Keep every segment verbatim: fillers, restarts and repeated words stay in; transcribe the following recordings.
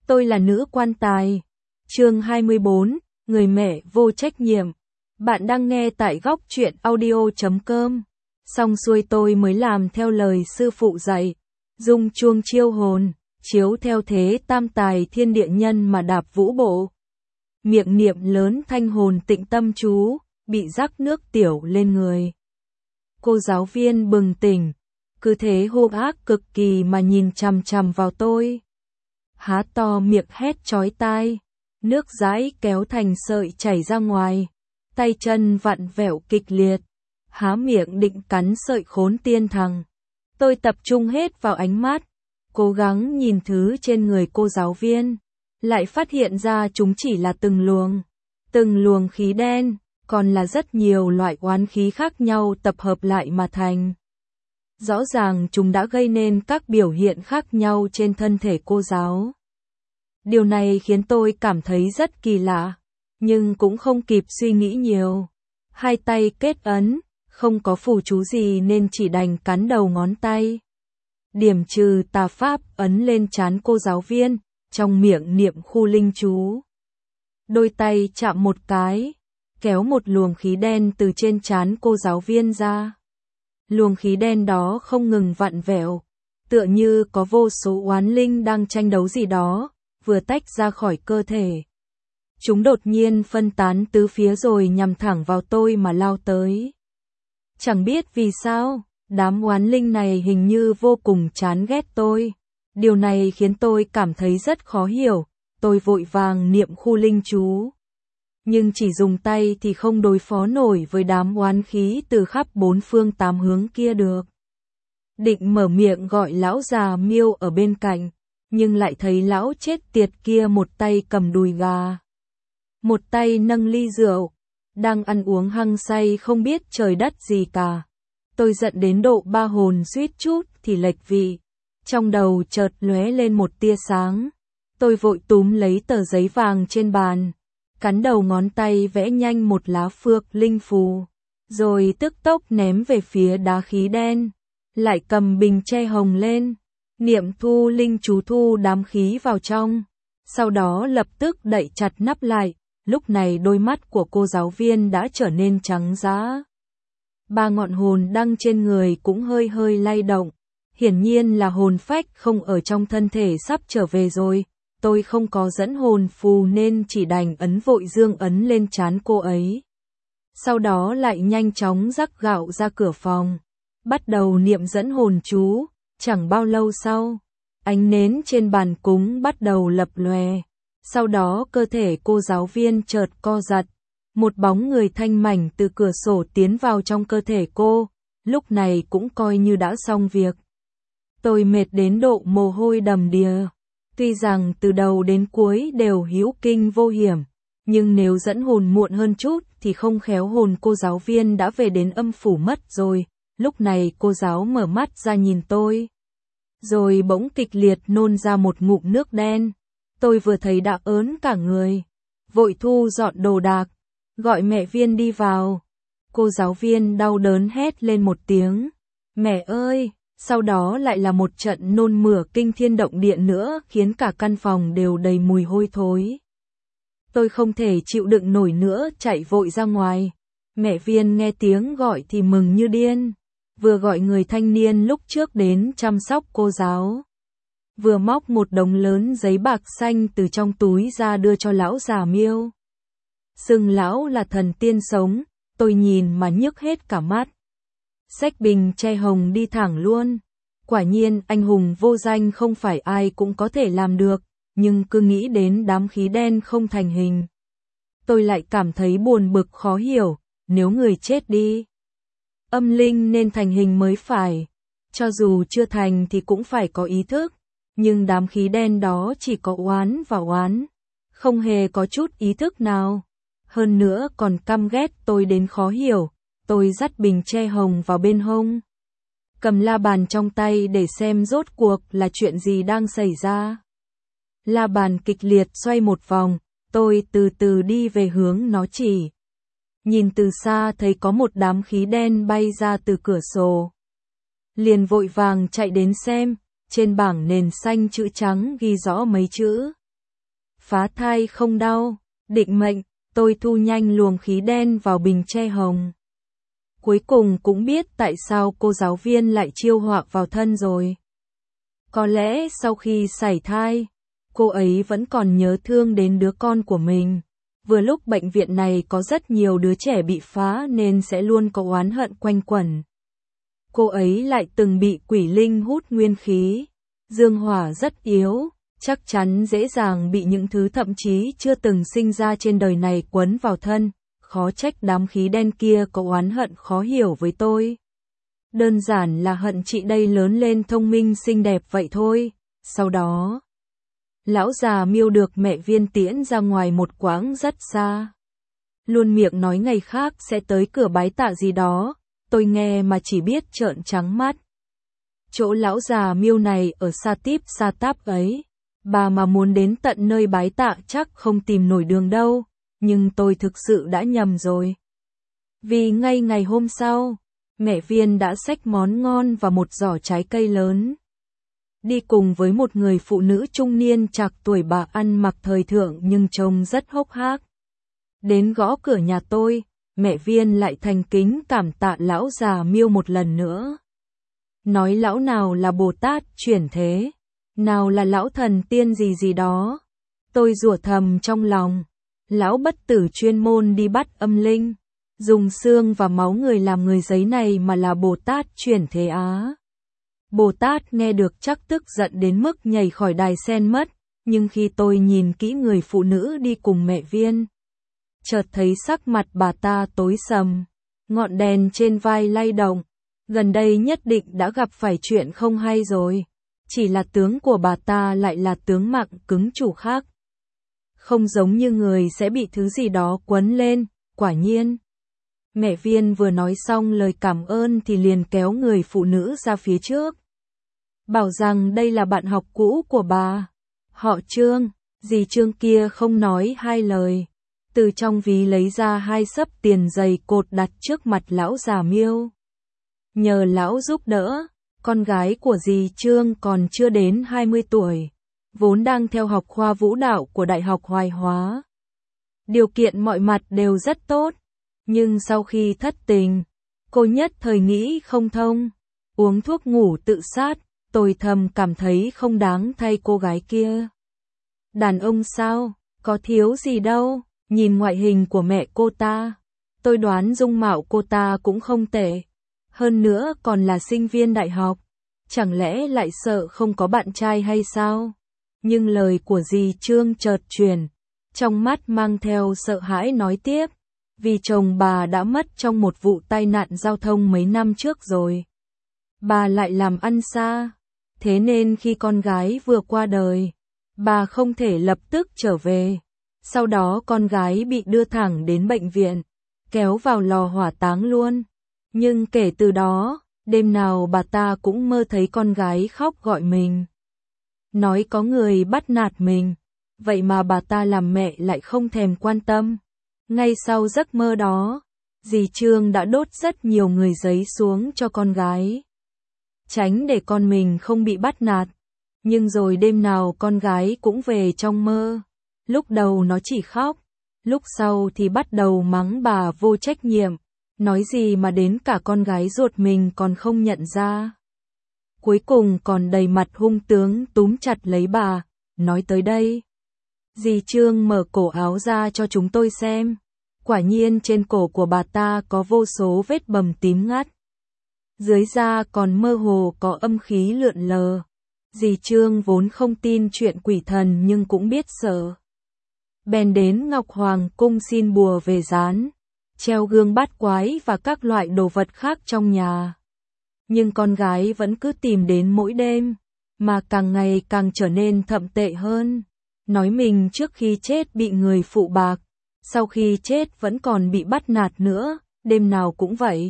Tôi là nữ quan tài. Chương hai mươi bốn, người mẹ vô trách nhiệm. Bạn đang nghe tại góc truyện audio chấm com. Xong xuôi tôi mới làm theo lời sư phụ dạy, rung chuông chiêu hồn, chiếu theo thế tam tài thiên địa nhân mà đạp vũ bộ. Miệng niệm lớn thanh hồn tịnh tâm chú, bị rắc nước tiểu lên người. Cô giáo viên bừng tỉnh, cứ thế hung ác cực kỳ mà nhìn chằm chằm vào tôi. Há to miệng hét chói tai, nước dãi kéo thành sợi chảy ra ngoài, tay chân vặn vẹo kịch liệt, há miệng định cắn sợi khốn tiên thằng. Tôi tập trung hết vào ánh mắt, cố gắng nhìn thứ trên người cô giáo viên, lại phát hiện ra chúng chỉ là từng luồng, từng luồng khí đen, còn là rất nhiều loại oán khí khác nhau tập hợp lại mà thành. Rõ ràng chúng đã gây nên các biểu hiện khác nhau trên thân thể cô giáo. Điều này khiến tôi cảm thấy rất kỳ lạ, nhưng cũng không kịp suy nghĩ nhiều. Hai tay kết ấn, không có phù chú gì nên chỉ đành cắn đầu ngón tay. Điểm trừ tà pháp ấn lên trán cô giáo viên, trong miệng niệm khu linh chú. Đôi tay chạm một cái, kéo một luồng khí đen từ trên trán cô giáo viên ra. Luồng khí đen đó không ngừng vặn vẹo, tựa như có vô số oán linh đang tranh đấu gì đó, vừa tách ra khỏi cơ thể. Chúng đột nhiên phân tán tứ phía rồi nhằm thẳng vào tôi mà lao tới. Chẳng biết vì sao, đám oán linh này hình như vô cùng chán ghét tôi. Điều này khiến tôi cảm thấy rất khó hiểu, tôi vội vàng niệm khu linh chú. Nhưng chỉ dùng tay thì không đối phó nổi với đám oán khí từ khắp bốn phương tám hướng kia được. Định mở miệng gọi lão già Miêu ở bên cạnh, nhưng lại thấy lão chết tiệt kia một tay cầm đùi gà, một tay nâng ly rượu, đang ăn uống hăng say không biết trời đất gì cả. Tôi giận đến độ ba hồn suýt chút thì lệch vị, trong đầu chợt lóe lên một tia sáng. Tôi vội túm lấy tờ giấy vàng trên bàn, cắn đầu ngón tay vẽ nhanh một lá phược linh phù, rồi tức tốc ném về phía đá khí đen, lại cầm bình che hồng lên, niệm thu linh chú thu đám khí vào trong, sau đó lập tức đậy chặt nắp lại. Lúc này đôi mắt của cô giáo viên đã trở nên trắng dã. Ba ngọn hồn đăng trên người cũng hơi hơi lay động, hiển nhiên là hồn phách không ở trong thân thể sắp trở về rồi. Tôi không có dẫn hồn phù nên chỉ đành ấn vội dương ấn lên trán cô ấy. Sau đó lại nhanh chóng rắc gạo ra cửa phòng, bắt đầu niệm dẫn hồn chú. Chẳng bao lâu sau, ánh nến trên bàn cúng bắt đầu lập lòe. Sau đó cơ thể cô giáo viên chợt co giật, một bóng người thanh mảnh từ cửa sổ tiến vào trong cơ thể cô, lúc này cũng coi như đã xong việc. Tôi mệt đến độ mồ hôi đầm đìa, tuy rằng từ đầu đến cuối đều hữu kinh vô hiểm, nhưng nếu dẫn hồn muộn hơn chút thì không khéo hồn cô giáo viên đã về đến âm phủ mất rồi. Lúc này cô giáo mở mắt ra nhìn tôi, rồi bỗng kịch liệt nôn ra một ngụm nước đen. Tôi vừa thấy đã ớn cả người, vội thu dọn đồ đạc, gọi mẹ Viên đi vào. Cô giáo viên đau đớn hét lên một tiếng, mẹ ơi, sau đó lại là một trận nôn mửa kinh thiên động địa nữa khiến cả căn phòng đều đầy mùi hôi thối. Tôi không thể chịu đựng nổi nữa chạy vội ra ngoài. Mẹ Viên nghe tiếng gọi thì mừng như điên, vừa gọi người thanh niên lúc trước đến chăm sóc cô giáo, vừa móc một đống lớn giấy bạc xanh từ trong túi ra đưa cho lão già Miêu. Xưng lão là thần tiên sống, tôi nhìn mà nhức hết cả mắt. Xách bình che hồng đi thẳng luôn. Quả nhiên anh hùng vô danh không phải ai cũng có thể làm được, nhưng cứ nghĩ đến đám khí đen không thành hình, tôi lại cảm thấy buồn bực khó hiểu. Nếu người chết đi, âm linh nên thành hình mới phải, cho dù chưa thành thì cũng phải có ý thức. Nhưng đám khí đen đó chỉ có oán và oán, không hề có chút ý thức nào. Hơn nữa còn căm ghét tôi đến khó hiểu. Tôi dắt bình che hồng vào bên hông, cầm la bàn trong tay để xem rốt cuộc là chuyện gì đang xảy ra. La bàn kịch liệt xoay một vòng, tôi từ từ đi về hướng nó chỉ. Nhìn từ xa thấy có một đám khí đen bay ra từ cửa sổ. Liền vội vàng chạy đến xem. Trên bảng nền xanh chữ trắng ghi rõ mấy chữ, phá thai không đau, định mệnh, tôi thu nhanh luồng khí đen vào bình tre hồng. Cuối cùng cũng biết tại sao cô giáo viên lại chiêu họa vào thân rồi. Có lẽ sau khi sảy thai, cô ấy vẫn còn nhớ thương đến đứa con của mình. Vừa lúc bệnh viện này có rất nhiều đứa trẻ bị phá nên sẽ luôn có oán hận quanh quẩn. Cô ấy lại từng bị quỷ linh hút nguyên khí. Dương hỏa rất yếu, chắc chắn dễ dàng bị những thứ thậm chí chưa từng sinh ra trên đời này quấn vào thân. Khó trách đám khí đen kia có oán hận khó hiểu với tôi. Đơn giản là hận chị đây lớn lên thông minh xinh đẹp vậy thôi. Sau đó, lão già Miêu được mẹ Viên tiễn ra ngoài một quãng rất xa. Luôn miệng nói ngày khác sẽ tới cửa bái tạ gì đó, tôi nghe mà chỉ biết trợn trắng mắt. Chỗ lão già Miêu này ở xa típ xa táp ấy, bà mà muốn đến tận nơi bái tạ chắc không tìm nổi đường đâu, nhưng tôi thực sự đã nhầm rồi. Vì ngay ngày hôm sau, mẹ Viên đã xách món ngon và một giỏ trái cây lớn. Đi cùng với một người phụ nữ trung niên trạc tuổi, bà ăn mặc thời thượng nhưng trông rất hốc hác. Đến gõ cửa nhà tôi, mẹ Viên lại thành kính cảm tạ lão già Miêu một lần nữa. Nói lão nào là Bồ Tát chuyển thế, nào là lão thần tiên gì gì đó. Tôi rủa thầm trong lòng, lão bất tử chuyên môn đi bắt âm linh, dùng xương và máu người làm người giấy này mà là Bồ Tát chuyển thế á. Bồ Tát nghe được chắc tức giận đến mức nhảy khỏi đài sen mất, nhưng khi tôi nhìn kỹ người phụ nữ đi cùng mẹ Viên, chợt thấy sắc mặt bà ta tối sầm, ngọn đèn trên vai lay động, gần đây nhất định đã gặp phải chuyện không hay rồi, chỉ là tướng của bà ta lại là tướng mạng cứng chủ khác. Không giống như người sẽ bị thứ gì đó quấn lên, quả nhiên. Mẹ Viên vừa nói xong lời cảm ơn thì liền kéo người phụ nữ ra phía trước. Bảo rằng đây là bạn học cũ của bà. Họ Trương, dì Trương kia không nói hai lời. Từ trong ví lấy ra hai xấp tiền dày cột đặt trước mặt lão già Miêu. Nhờ lão giúp đỡ, con gái của dì Trương còn chưa đến hai mươi tuổi, vốn đang theo học khoa vũ đạo của Đại học Hoài Hóa. Điều kiện mọi mặt đều rất tốt. Nhưng sau khi thất tình, cô nhất thời nghĩ không thông, uống thuốc ngủ tự sát, tôi thầm cảm thấy không đáng thay cô gái kia. Đàn ông sao, có thiếu gì đâu, nhìn ngoại hình của mẹ cô ta, tôi đoán dung mạo cô ta cũng không tệ, hơn nữa còn là sinh viên đại học, chẳng lẽ lại sợ không có bạn trai hay sao? Nhưng lời của dì Trương chợt chuyển, trong mắt mang theo sợ hãi nói tiếp. Vì chồng bà đã mất trong một vụ tai nạn giao thông mấy năm trước rồi. Bà lại làm ăn xa, thế nên khi con gái vừa qua đời, bà không thể lập tức trở về. Sau đó con gái bị đưa thẳng đến bệnh viện, kéo vào lò hỏa táng luôn. Nhưng kể từ đó, đêm nào bà ta cũng mơ thấy con gái khóc gọi mình. Nói có người bắt nạt mình, vậy mà bà ta làm mẹ lại không thèm quan tâm. Ngay sau giấc mơ đó, dì Trương đã đốt rất nhiều người giấy xuống cho con gái, tránh để con mình không bị bắt nạt. Nhưng rồi đêm nào con gái cũng về trong mơ. Lúc đầu nó chỉ khóc, lúc sau thì bắt đầu mắng bà vô trách nhiệm, nói gì mà đến cả con gái ruột mình còn không nhận ra. Cuối cùng còn đầy mặt hung tướng túm chặt lấy bà, nói tới đây. Dì Trương mở cổ áo ra cho chúng tôi xem. Quả nhiên trên cổ của bà ta có vô số vết bầm tím ngắt. Dưới da còn mơ hồ có âm khí lượn lờ. Dì Trương vốn không tin chuyện quỷ thần nhưng cũng biết sợ. Bèn đến Ngọc Hoàng cung xin bùa về dán, treo gương bát quái và các loại đồ vật khác trong nhà. Nhưng con gái vẫn cứ tìm đến mỗi đêm, mà càng ngày càng trở nên thậm tệ hơn. Nói mình trước khi chết bị người phụ bạc, sau khi chết vẫn còn bị bắt nạt nữa, đêm nào cũng vậy.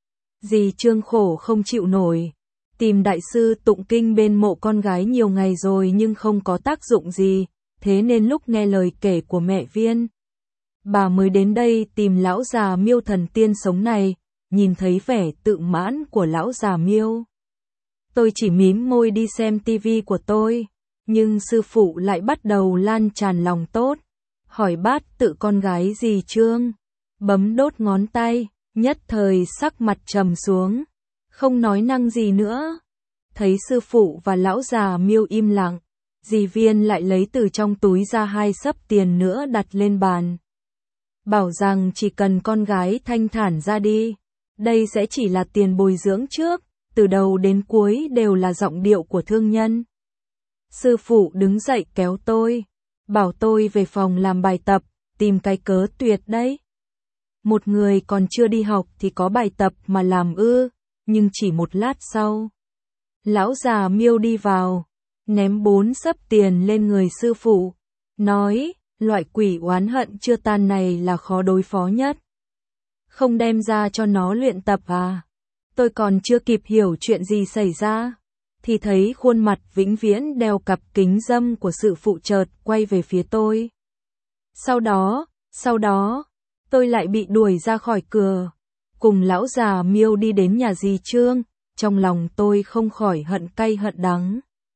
Dì Trương khổ không chịu nổi, tìm đại sư tụng kinh bên mộ con gái nhiều ngày rồi nhưng không có tác dụng gì, thế nên lúc nghe lời kể của mẹ Viên, bà mới đến đây tìm lão già Miêu thần tiên sống này. Nhìn thấy vẻ tự mãn của lão già Miêu, tôi chỉ mím môi đi xem tivi của tôi. Nhưng sư phụ lại bắt đầu lan tràn lòng tốt, hỏi bát tự con gái gì Trương, bấm đốt ngón tay, nhất thời sắc mặt trầm xuống, không nói năng gì nữa. Thấy sư phụ và lão già Miêu im lặng, dì Viên lại lấy từ trong túi ra hai xấp tiền nữa đặt lên bàn. Bảo rằng chỉ cần con gái thanh thản ra đi, đây sẽ chỉ là tiền bồi dưỡng trước, từ đầu đến cuối đều là giọng điệu của thương nhân. Sư phụ đứng dậy kéo tôi, bảo tôi về phòng làm bài tập, tìm cái cớ tuyệt đấy. Một người còn chưa đi học thì có bài tập mà làm ư, nhưng chỉ một lát sau. Lão già Miêu đi vào, ném bốn xấp tiền lên người sư phụ, nói, loại quỷ oán hận chưa tan này là khó đối phó nhất. Không đem ra cho nó luyện tập à? Tôi còn chưa kịp hiểu chuyện gì xảy ra, thì thấy khuôn mặt vĩnh viễn đeo cặp kính râm của sự phụ chợt quay về phía tôi. Sau đó, sau đó, tôi lại bị đuổi ra khỏi cửa, cùng lão già Miêu đi đến nhà dì Trương, trong lòng tôi không khỏi hận cay hận đắng.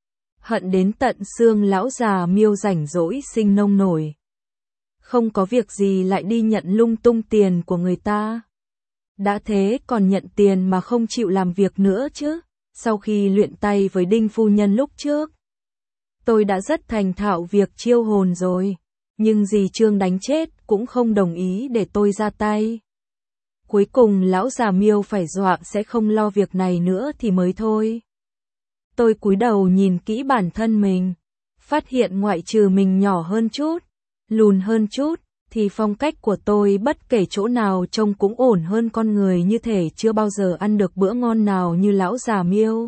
Hận đến tận xương lão già Miêu rảnh rỗi sinh nông nổi. Không có việc gì lại đi nhận lung tung tiền của người ta. Đã thế còn nhận tiền mà không chịu làm việc nữa chứ, sau khi luyện tay với Đinh phu nhân lúc trước. Tôi đã rất thành thạo việc chiêu hồn rồi, nhưng dì Trương đánh chết cũng không đồng ý để tôi ra tay. Cuối cùng lão già Miêu phải dọa sẽ không lo việc này nữa thì mới thôi. Tôi cúi đầu nhìn kỹ bản thân mình, phát hiện ngoại trừ mình nhỏ hơn chút, lùn hơn chút, thì phong cách của tôi bất kể chỗ nào trông cũng ổn hơn con người như thể chưa bao giờ ăn được bữa ngon nào như lão già Miêu.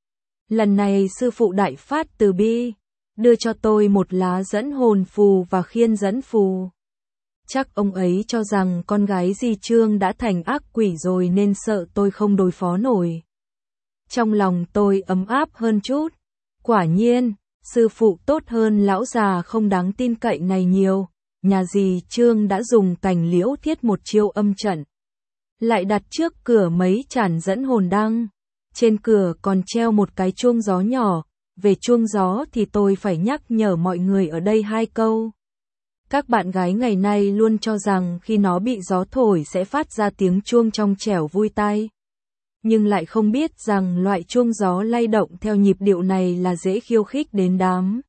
Lần này sư phụ đại phát từ bi, đưa cho tôi một lá dẫn hồn phù và khiên dẫn phù. Chắc ông ấy cho rằng con gái dì Trương đã thành ác quỷ rồi nên sợ tôi không đối phó nổi. Trong lòng tôi ấm áp hơn chút. Quả nhiên, sư phụ tốt hơn lão già không đáng tin cậy này nhiều. Nhà dì Trương đã dùng cành liễu thiết một chiêu âm trận. Lại đặt trước cửa mấy chản dẫn hồn đăng. Trên cửa còn treo một cái chuông gió nhỏ. Về chuông gió thì tôi phải nhắc nhở mọi người ở đây hai câu. Các bạn gái ngày nay luôn cho rằng khi nó bị gió thổi sẽ phát ra tiếng chuông trong trẻo vui tai. Nhưng lại không biết rằng loại chuông gió lay động theo nhịp điệu này là dễ khiêu khích đến đám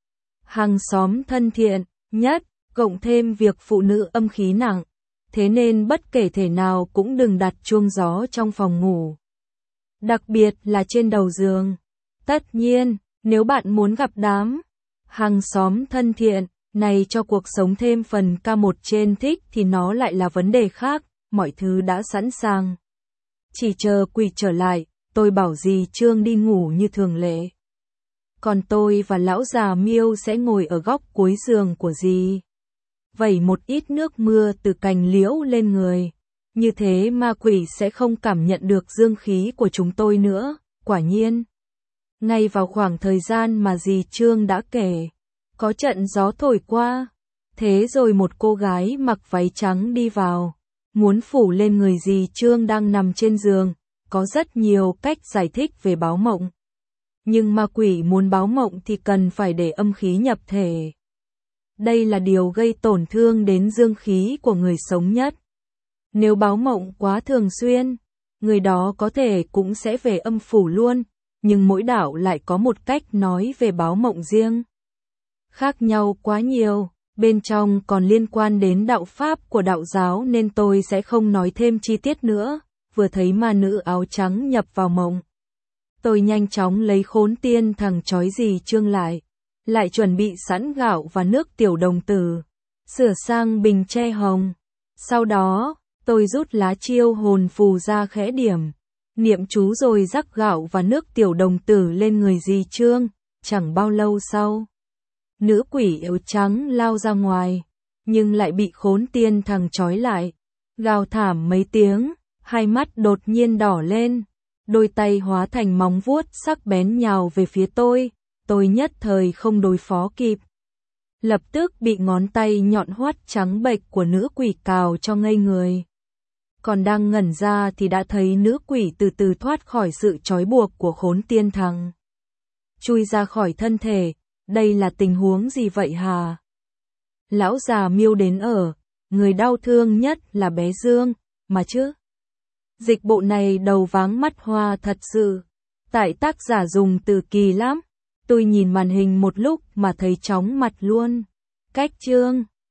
hàng xóm thân thiện nhất, cộng thêm việc phụ nữ âm khí nặng. Thế nên bất kể thể nào cũng đừng đặt chuông gió trong phòng ngủ. Đặc biệt là trên đầu giường. Tất nhiên, nếu bạn muốn gặp đám hàng xóm thân thiện này cho cuộc sống thêm phần ca một trên thích thì nó lại là vấn đề khác, mọi thứ đã sẵn sàng. Chỉ chờ quỷ trở lại, tôi bảo dì Trương đi ngủ như thường lệ. Còn tôi và lão già Miêu sẽ ngồi ở góc cuối giường của dì. Vẩy một ít nước mưa từ cành liễu lên người. Như thế ma quỷ sẽ không cảm nhận được dương khí của chúng tôi nữa, quả nhiên. Ngay vào khoảng thời gian mà dì Trương đã kể, có trận gió thổi qua. Thế rồi một cô gái mặc váy trắng đi vào. Muốn phủ lên người dì Trương đang nằm trên giường, có rất nhiều cách giải thích về báo mộng. Nhưng ma quỷ muốn báo mộng thì cần phải để âm khí nhập thể. Đây là điều gây tổn thương đến dương khí của người sống nhất. Nếu báo mộng quá thường xuyên, người đó có thể cũng sẽ về âm phủ luôn, nhưng mỗi đạo lại có một cách nói về báo mộng riêng. Khác nhau quá nhiều. Bên trong còn liên quan đến đạo pháp của đạo giáo nên tôi sẽ không nói thêm chi tiết nữa. Vừa thấy ma nữ áo trắng nhập vào mộng, tôi nhanh chóng lấy khốn tiên thằng chói dì Trương lại, lại chuẩn bị sẵn gạo và nước tiểu đồng tử, sửa sang bình tre hồng. Sau đó, tôi rút lá chiêu hồn phù ra khẽ điểm, niệm chú rồi rắc gạo và nước tiểu đồng tử lên người dì Trương. Chẳng bao lâu sau, nữ quỷ áo trắng lao ra ngoài, nhưng lại bị khốn tiên thằng trói lại. Gào thảm mấy tiếng, hai mắt đột nhiên đỏ lên, đôi tay hóa thành móng vuốt sắc bén nhào về phía tôi, tôi nhất thời không đối phó kịp. Lập tức bị ngón tay nhọn hoắt trắng bệch của nữ quỷ cào cho ngây người. Còn đang ngẩn ra thì đã thấy nữ quỷ từ từ thoát khỏi sự trói buộc của khốn tiên thằng. Chui ra khỏi thân thể, đây là tình huống gì vậy hả? Lão già Miêu đến ở, người đau thương nhất là bé Dương, mà chứ. Dịch bộ này đầu váng mắt hoa thật sự. Tại tác giả dùng từ kỳ lắm. Tôi nhìn màn hình một lúc mà thấy chóng mặt luôn. Cách chương